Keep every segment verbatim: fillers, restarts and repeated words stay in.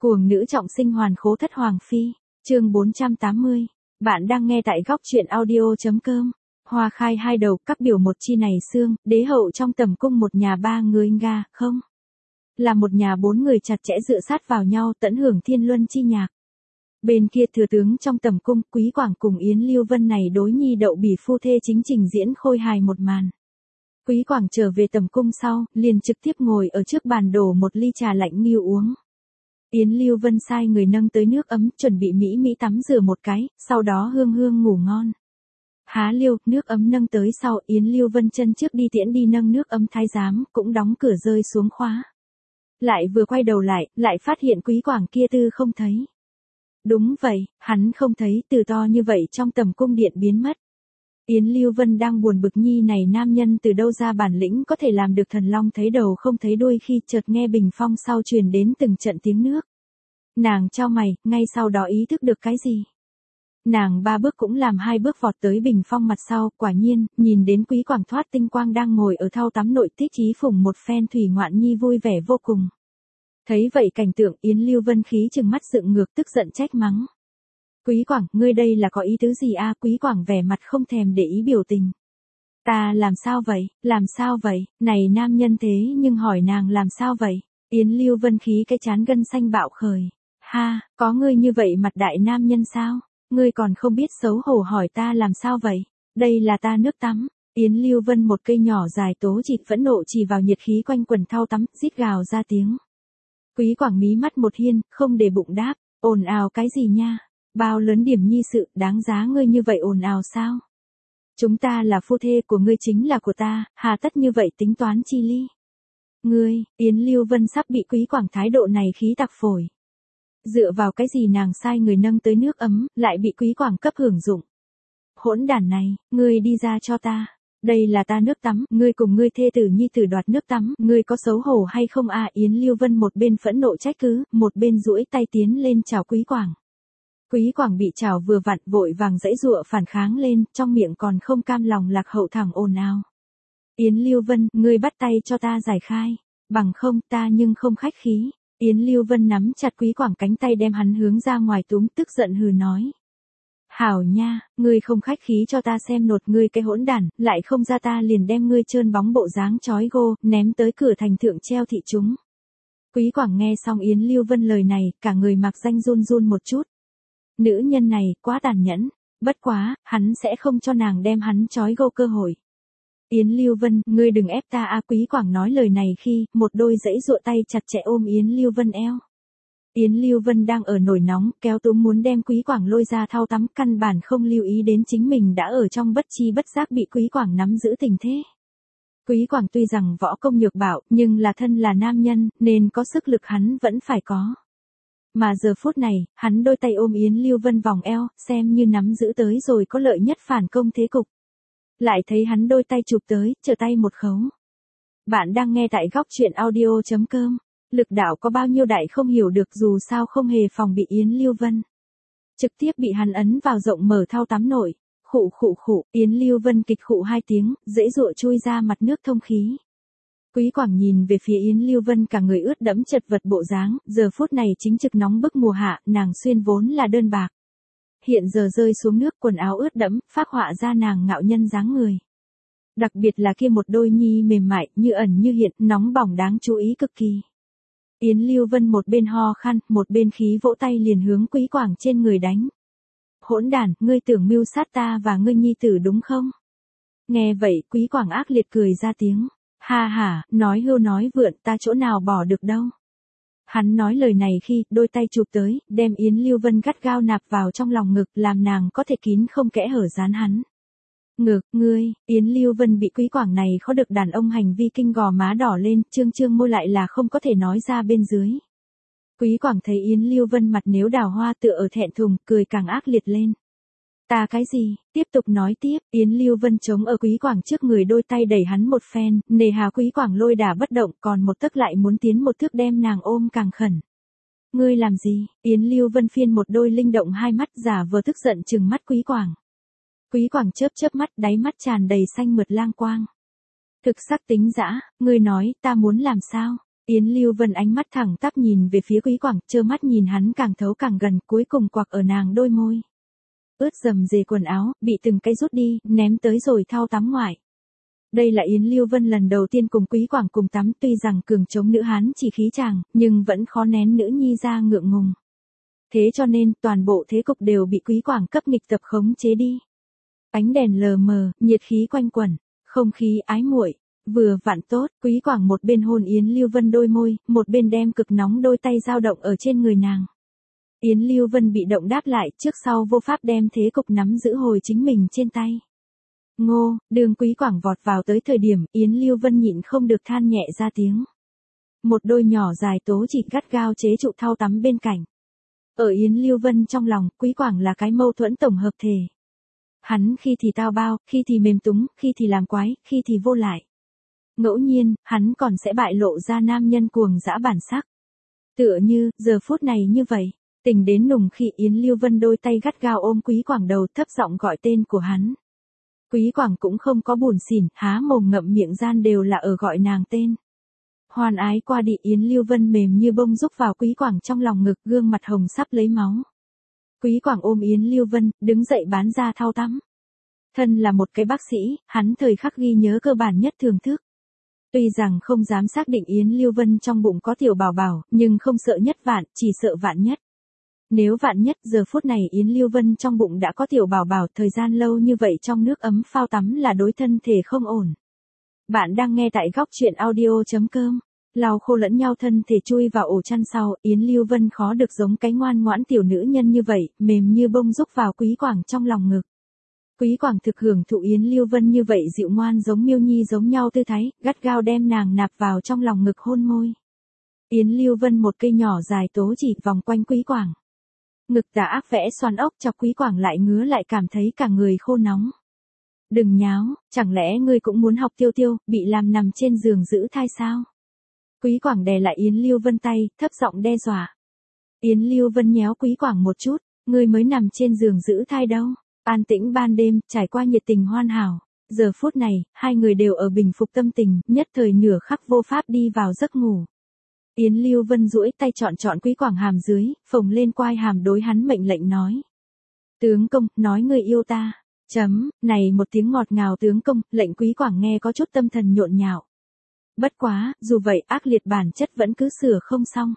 Cuồng nữ trọng sinh hoàn khố thất hoàng phi, chương bốn trăm tám mươi. Bạn đang nghe tại góc truyện audio.com. Hoa khai hai đầu, các biểu một chi này xương, đế hậu trong tầm cung một nhà ba người nga, không? Là một nhà bốn người chặt chẽ dựa sát vào nhau tận hưởng thiên luân chi nhạc. Bên kia thừa tướng trong tầm cung, Quý Quảng cùng Yến Lưu Vân này đối nhi đậu bỉ phu thê chính trình diễn khôi hài một màn. Quý Quảng trở về tầm cung sau, liền trực tiếp ngồi ở trước bàn đổ một ly trà lạnh nghiêu uống. Yến Lưu Vân sai người nâng tới nước ấm, chuẩn bị mỹ mỹ tắm rửa một cái, sau đó hương hương ngủ ngon. Há liêu, nước ấm nâng tới sau, Yến Lưu Vân chân trước đi tiễn đi nâng nước ấm thái giám, cũng đóng cửa rơi xuống khóa. Lại vừa quay đầu lại, lại phát hiện Quý Quảng kia tư không thấy. Đúng vậy, hắn không thấy, từ to như vậy trong tầm cung điện biến mất. Yến Lưu Vân đang buồn bực nhi này nam nhân từ đâu ra bản lĩnh có thể làm được thần long thấy đầu không thấy đuôi khi chợt nghe bình phong sau truyền đến từng trận tiếng nước. Nàng chau mày, ngay sau đó ý thức được cái gì. Nàng ba bước cũng làm hai bước vọt tới bình phong mặt sau, quả nhiên, nhìn đến Quý Quảng thoát tinh quang đang ngồi ở thau tắm nội tích chí phủng một phen thủy ngoạn nhi vui vẻ vô cùng. Thấy vậy cảnh tượng Yến Lưu Vân khí trừng mắt dựng ngược tức giận trách mắng. Quý Quảng, ngươi đây là có ý tứ gì a? À? Quý Quảng vẻ mặt không thèm để ý biểu tình. Ta làm sao vậy, làm sao vậy, này nam nhân thế nhưng hỏi nàng làm sao vậy? Yến Lưu Vân khí cái chán gân xanh bạo khởi. Ha, có ngươi như vậy mặt đại nam nhân sao? Ngươi còn không biết xấu hổ hỏi ta làm sao vậy? Đây là ta nước tắm. Yến Lưu Vân một cây nhỏ dài tố chịt phẫn nộ chỉ vào nhiệt khí quanh quần thau tắm, rít gào ra tiếng. Quý Quảng mí mắt một hiên, không để bụng đáp, ồn ào cái gì nha? Bao lớn điểm nhi sự, đáng giá ngươi như vậy ồn ào sao? Chúng ta là phu thê của ngươi chính là của ta, hà tất như vậy tính toán chi ly? Ngươi, Yến Lưu Vân sắp bị Quý Quảng thái độ này khí tạc phổi. Dựa vào cái gì nàng sai người nâng tới nước ấm, lại bị Quý Quảng cấp hưởng dụng. Hỗn đản này, ngươi đi ra cho ta. Đây là ta nước tắm, ngươi cùng ngươi thê tử nhi tử đoạt nước tắm, ngươi có xấu hổ hay không à? Yến Lưu Vân một bên phẫn nộ trách cứ, một bên duỗi tay tiến lên chào Quý Quảng. Quý Quảng bị chào vừa vặn vội vàng giãy giụa phản kháng lên, trong miệng còn không cam lòng lạc hậu thẳng ồn ào. Yến Lưu Vân, ngươi bắt tay cho ta giải khai, bằng không ta nhưng không khách khí. Yến Lưu Vân nắm chặt Quý Quảng cánh tay đem hắn hướng ra ngoài túm tức giận hừ nói. Hảo nha, ngươi không khách khí cho ta xem nột ngươi cái hỗn đản, lại không ra ta liền đem ngươi trơn bóng bộ dáng chói gô, ném tới cửa thành thượng treo thị chúng. Quý Quảng nghe xong Yến Lưu Vân lời này, cả người mặc danh run run một chút. Nữ nhân này, quá tàn nhẫn, bất quá, hắn sẽ không cho nàng đem hắn chói gô cơ hội. Yến Lưu Vân, ngươi đừng ép ta a. Quý Quảng nói lời này khi, một đôi giãy giụa tay chặt chẽ ôm Yến Lưu Vân eo. Yến Lưu Vân đang ở nổi nóng, kéo túm muốn đem Quý Quảng lôi ra thau tắm, căn bản không lưu ý đến chính mình đã ở trong bất chi bất giác bị Quý Quảng nắm giữ tình thế. Quý Quảng tuy rằng võ công nhược bạo, nhưng là thân là nam nhân, nên có sức lực hắn vẫn phải có. Mà giờ phút này, hắn đôi tay ôm Yến Lưu Vân vòng eo, xem như nắm giữ tới rồi có lợi nhất phản công thế cục. Lại thấy hắn đôi tay chụp tới, trở tay một khấu. Bạn đang nghe tại góc truyện audio.com. Lực đạo có bao nhiêu đại không hiểu được dù sao không hề phòng bị Yến Lưu Vân. Trực tiếp bị hắn ấn vào rộng mở thau tắm nội. Khụ khụ khụ, Yến Lưu Vân kịch khụ hai tiếng, dễ dụa chui ra mặt nước thông khí. Quý Quảng nhìn về phía Yến Lưu Vân cả người ướt đẫm chật vật bộ dáng, giờ phút này chính trực nóng bức mùa hạ, nàng xuyên vốn là đơn bạc. Hiện giờ rơi xuống nước quần áo ướt đẫm, phác họa ra nàng ngạo nhân dáng người. Đặc biệt là kia một đôi nhi mềm mại, như ẩn như hiện, nóng bỏng đáng chú ý cực kỳ. Yến Lưu Vân một bên ho khan, một bên khí vỗ tay liền hướng Quý Quảng trên người đánh. Hỗn đản, ngươi tưởng mưu sát ta và ngươi nhi tử đúng không? Nghe vậy, Quý Quảng ác liệt cười ra tiếng. Ha ha, nói hưu nói vượn, ta chỗ nào bỏ được đâu. Hắn nói lời này khi, đôi tay chụp tới, đem Yến Lưu Vân gắt gao nạp vào trong lòng ngực, làm nàng có thể kín không kẽ hở dán hắn. Ngực, ngươi, Yến Lưu Vân bị Quý Quảng này khó được đàn ông hành vi kinh gò má đỏ lên, trương trương môi lại là không có thể nói ra bên dưới. Quý Quảng thấy Yến Lưu Vân mặt nếu đào hoa tựa ở thẹn thùng, cười càng ác liệt lên. Ta cái gì, tiếp tục nói tiếp, Yến Lưu Vân chống ở Quý Quảng trước người đôi tay đẩy hắn một phen, nề hà Quý Quảng lôi đả bất động, còn một tấc lại muốn tiến một thước đem nàng ôm càng khẩn. Ngươi làm gì? Yến Lưu Vân phiên một đôi linh động hai mắt giả vờ tức giận trừng mắt Quý Quảng. Quý Quảng chớp chớp mắt, đáy mắt tràn đầy xanh mượt lang quang. Thực sắc tính dã, ngươi nói, ta muốn làm sao? Yến Lưu Vân ánh mắt thẳng tắp nhìn về phía Quý Quảng, trơ mắt nhìn hắn càng thấu càng gần, cuối cùng quặc ở nàng đôi môi. Ướt dầm dề quần áo, bị từng cái rút đi, ném tới rồi thau tắm ngoại. Đây là Yến Lưu Vân lần đầu tiên cùng Quý Quảng cùng tắm, tuy rằng cường chống nữ hán chỉ khí chàng, nhưng vẫn khó nén nữ nhi ra ngượng ngùng. Thế cho nên, toàn bộ thế cục đều bị Quý Quảng cấp nghịch tập khống chế đi. Ánh đèn lờ mờ, nhiệt khí quanh quẩn, không khí ái muội, vừa vặn tốt. Quý Quảng một bên hôn Yến Lưu Vân đôi môi, một bên đem cực nóng đôi tay dao động ở trên người nàng. Yến Lưu Vân bị động đáp lại, trước sau vô pháp đem thế cục nắm giữ hồi chính mình trên tay. Ngô, đường Quý Quảng vọt vào tới thời điểm, Yến Lưu Vân nhịn không được than nhẹ ra tiếng. Một đôi nhỏ dài tố chỉ gắt gao chế trụ thau tắm bên cạnh. Ở Yến Lưu Vân trong lòng, Quý Quảng là cái mâu thuẫn tổng hợp thể. Hắn khi thì tao bao, khi thì mềm túng, khi thì làm quái, khi thì vô lại. Ngẫu nhiên, hắn còn sẽ bại lộ ra nam nhân cuồng dã bản sắc. Tựa như, giờ phút này như vậy, tình đến nùng khi Yến Lưu Vân đôi tay gắt gao ôm Quý Quảng đầu, thấp giọng gọi tên của hắn. Quý Quảng cũng không có buồn xỉn, há mồm ngậm miệng gian đều là ở gọi nàng tên. Hoan ái qua đi, Yến Lưu Vân mềm như bông rúc vào Quý Quảng trong lòng ngực, gương mặt hồng sắp lấy máu. Quý Quảng ôm Yến Lưu Vân, đứng dậy bán ra thau tắm. Thân là một cái bác sĩ, hắn thời khắc ghi nhớ cơ bản nhất thưởng thức. Tuy rằng không dám xác định Yến Lưu Vân trong bụng có tiểu bảo bảo, nhưng không sợ nhất vạn, chỉ sợ vạn nhất. Nếu vạn nhất, giờ phút này Yến Lưu Vân trong bụng đã có tiểu bảo bảo, thời gian lâu như vậy trong nước ấm phao tắm là đối thân thể không ổn. Bạn đang nghe tại góc truyện audio chấm com. Lau khô lẫn nhau thân thể chui vào ổ chăn sau, Yến Lưu Vân khó được giống cái ngoan ngoãn tiểu nữ nhân như vậy, mềm như bông rúc vào Quý Quảng trong lòng ngực. Quý Quảng thực hưởng thụ Yến Lưu Vân như vậy dịu ngoan giống miêu nhi giống nhau tư thái, gắt gao đem nàng nạp vào trong lòng ngực hôn môi. Yến Lưu Vân một cây nhỏ dài tố chỉ vòng quanh Quý Quảng. Ngực tà ác vẽ xoắn ốc chọc Quý Quảng lại ngứa lại cảm thấy cả người khô nóng. Đừng nháo, chẳng lẽ ngươi cũng muốn học Tiêu Tiêu, bị làm nằm trên giường giữ thai sao? Quý Quảng đè lại Yến Lưu Vân tay, thấp giọng đe dọa. Yến Lưu Vân nhéo Quý Quảng một chút, ngươi mới nằm trên giường giữ thai đâu. An tĩnh ban đêm, trải qua nhiệt tình hoàn hảo. Giờ phút này, hai người đều ở bình phục tâm tình, nhất thời nửa khắc vô pháp đi vào giấc ngủ. Yến Lưu Vân duỗi tay chọn chọn Quý Quảng hàm dưới, phồng lên quai hàm đối hắn mệnh lệnh nói. Tướng công, nói người yêu ta. Chấm, này một tiếng ngọt ngào tướng công, lệnh Quý Quảng nghe có chút tâm thần nhộn nhạo. Bất quá, dù vậy ác liệt bản chất vẫn cứ sửa không xong.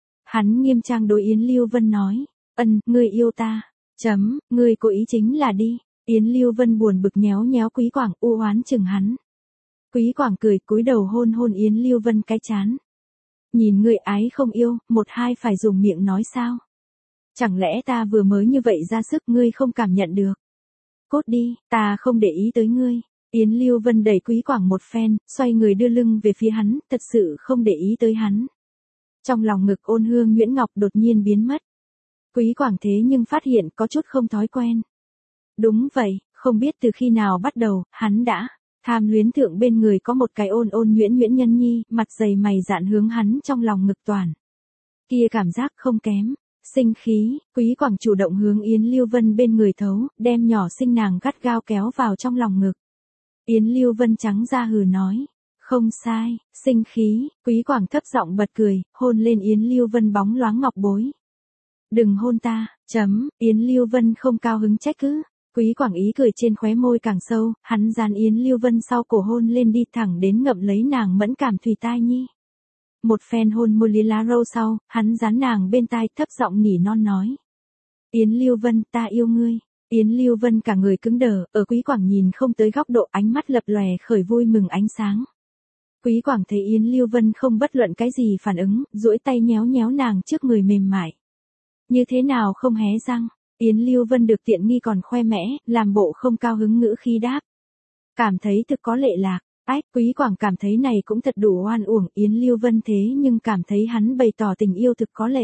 Hắn nghiêm trang đối Yến Lưu Vân nói, ân, ngươi yêu ta. Chấm, ngươi cố ý chính là đi. Yến Lưu Vân buồn bực nhéo nhéo Quý Quảng u oán chừng hắn. Quý Quảng cười cúi đầu hôn hôn Yến Lưu Vân cái chán. Nhìn ngươi ái không yêu, một hai phải dùng miệng nói sao? Chẳng lẽ ta vừa mới như vậy ra sức ngươi không cảm nhận được? Cốt đi, ta không để ý tới ngươi. Yến Lưu Vân đẩy Quý Quảng một phen, xoay người đưa lưng về phía hắn, thật sự không để ý tới hắn. Trong lòng ngực ôn hương nhuyễn ngọc đột nhiên biến mất. Quý Quảng thế nhưng phát hiện có chút không thói quen. Đúng vậy, không biết từ khi nào bắt đầu, hắn đã tham luyến thượng bên người có một cái ôn ôn nhuyễn nhuyễn nhân nhi, mặt dày mày dạn hướng hắn trong lòng ngực toàn. Kia cảm giác không kém. Sinh khí, Quý Quảng chủ động hướng Yến Lưu Vân bên người thấu, đem nhỏ sinh nàng gắt gao kéo vào trong lòng ngực. Yến Lưu Vân trắng ra hừ nói. Không sai, sinh khí, Quý Quảng thấp giọng bật cười, hôn lên Yến Lưu Vân bóng loáng ngọc bối. Đừng hôn ta, chấm, Yến Lưu Vân không cao hứng trách cứ. Quý Quảng ý cười trên khóe môi càng sâu, hắn dán Yến Lưu Vân sau cổ hôn lên đi thẳng đến ngậm lấy nàng mẫn cảm thùy tai nhi. Một phen hôn môi lý lá râu sau, hắn dán nàng bên tai thấp giọng nỉ non nói. Yến Lưu Vân, ta yêu ngươi. Yến Lưu Vân cả người cứng đờ, ở Quý Quảng nhìn không tới góc độ ánh mắt lập lòe khởi vui mừng ánh sáng. Quý Quảng thấy Yến Lưu Vân không bất luận cái gì phản ứng, duỗi tay nhéo nhéo nàng trước người mềm mại. Như thế nào không hé răng, Yến Lưu Vân được tiện nghi còn khoe mẽ, làm bộ không cao hứng ngữ khi đáp. Cảm thấy thực có lệ lạc, ách, Quý Quảng cảm thấy này cũng thật đủ oan uổng, Yến Lưu Vân thế nhưng cảm thấy hắn bày tỏ tình yêu thực có lệ.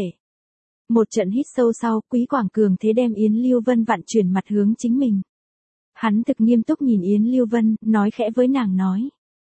Một trận hít sâu sau, Quý Quảng cường thế đem Yến Lưu Vân vặn chuyển mặt hướng chính mình. Hắn thực nghiêm túc nhìn Yến Lưu Vân, nói khẽ với nàng nói.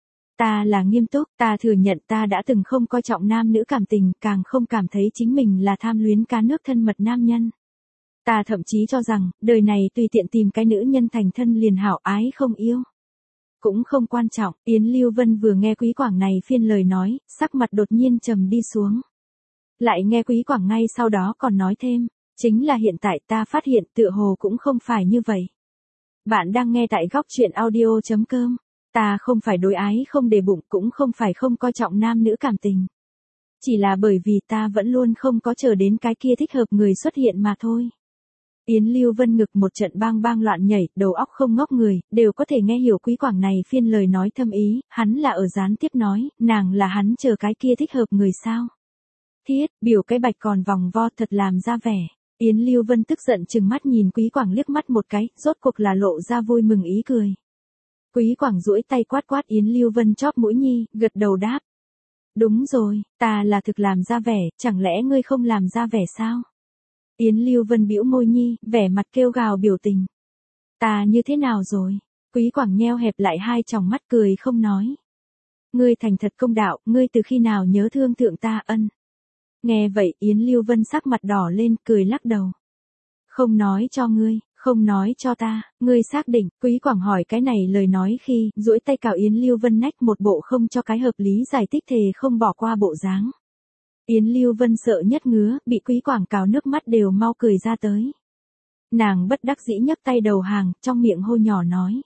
Ta là nghiêm túc, ta thừa nhận ta đã từng không coi trọng nam nữ cảm tình, càng không cảm thấy chính mình là tham luyến cá nước thân mật nam nhân. Ta thậm chí cho rằng, đời này tùy tiện tìm cái nữ nhân thành thân liền hảo ái không yêu. cũng không quan trọng. Yến Lưu Vân vừa nghe Quý Quảng này phiên lời nói, sắc mặt đột nhiên trầm đi xuống. Lại nghe Quý Quảng ngay sau đó còn nói thêm, chính là hiện tại ta phát hiện tựa hồ cũng không phải như vậy. Bạn đang nghe tại góc truyện audio.com. Ta không phải đối ái không để bụng, cũng không phải không coi trọng nam nữ cảm tình. Chỉ là bởi vì ta vẫn luôn không có chờ đến cái kia thích hợp người xuất hiện mà thôi. Yến Lưu Vân ngực một trận bang bang loạn nhảy, đầu óc không ngốc người, đều có thể nghe hiểu Quý Quảng này phiên lời nói thâm ý, hắn là ở gián tiếp nói, nàng là hắn chờ cái kia thích hợp người sao. Thiết, biểu cái bạch còn vòng vo thật làm ra vẻ. Yến Lưu Vân tức giận chừng mắt nhìn Quý Quảng liếc mắt một cái, rốt cuộc là lộ ra vui mừng ý cười. Quý Quảng duỗi tay quát quát Yến Lưu Vân chóp mũi nhi, gật đầu đáp. Đúng rồi, ta là thực làm ra vẻ, chẳng lẽ ngươi không làm ra vẻ sao? Yến Lưu Vân bĩu môi nhi, vẻ mặt kêu gào biểu tình. Ta như thế nào rồi? Quý Quảng nheo hẹp lại hai tròng mắt cười không nói. Ngươi thành thật công đạo, ngươi từ khi nào nhớ thương thượng ta ân? Nghe vậy Yến Lưu Vân sắc mặt đỏ lên, cười lắc đầu. Không nói cho ngươi, không nói cho ta, ngươi xác định. Quý Quảng hỏi cái này lời nói khi, duỗi tay cào Yến Lưu Vân nách một bộ không cho cái hợp lý giải thích thề không bỏ qua bộ dáng. Yến Lưu Vân sợ nhất ngứa, bị Quý Quảng cào nước mắt đều mau cười ra tới. Nàng bất đắc dĩ nhấc tay đầu hàng, trong miệng hô nhỏ nói.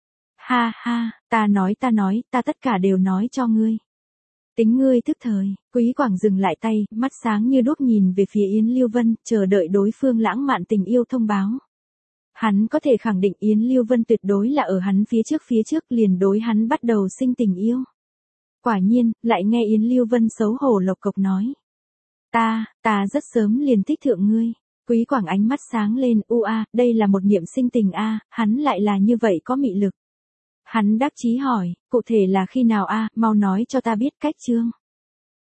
Ha ha, ta nói ta nói, ta tất cả đều nói cho ngươi. Tính ngươi tức thời. Quý Quảng dừng lại tay, mắt sáng như đuốc nhìn về phía Yến Lưu Vân, chờ đợi đối phương lãng mạn tình yêu thông báo. Hắn có thể khẳng định Yến Lưu Vân tuyệt đối là ở hắn phía trước phía trước liền đối hắn bắt đầu sinh tình yêu. Quả nhiên, lại nghe Yến Lưu Vân xấu hổ lộc cộc nói. Ta, ta rất sớm liền thích thượng ngươi. Quý Quảng ánh mắt sáng lên, u a, đây là một niệm sinh tình a, hắn lại là như vậy có mị lực. Hắn đắc chí hỏi, cụ thể là khi nào a, mau nói cho ta biết cách chương.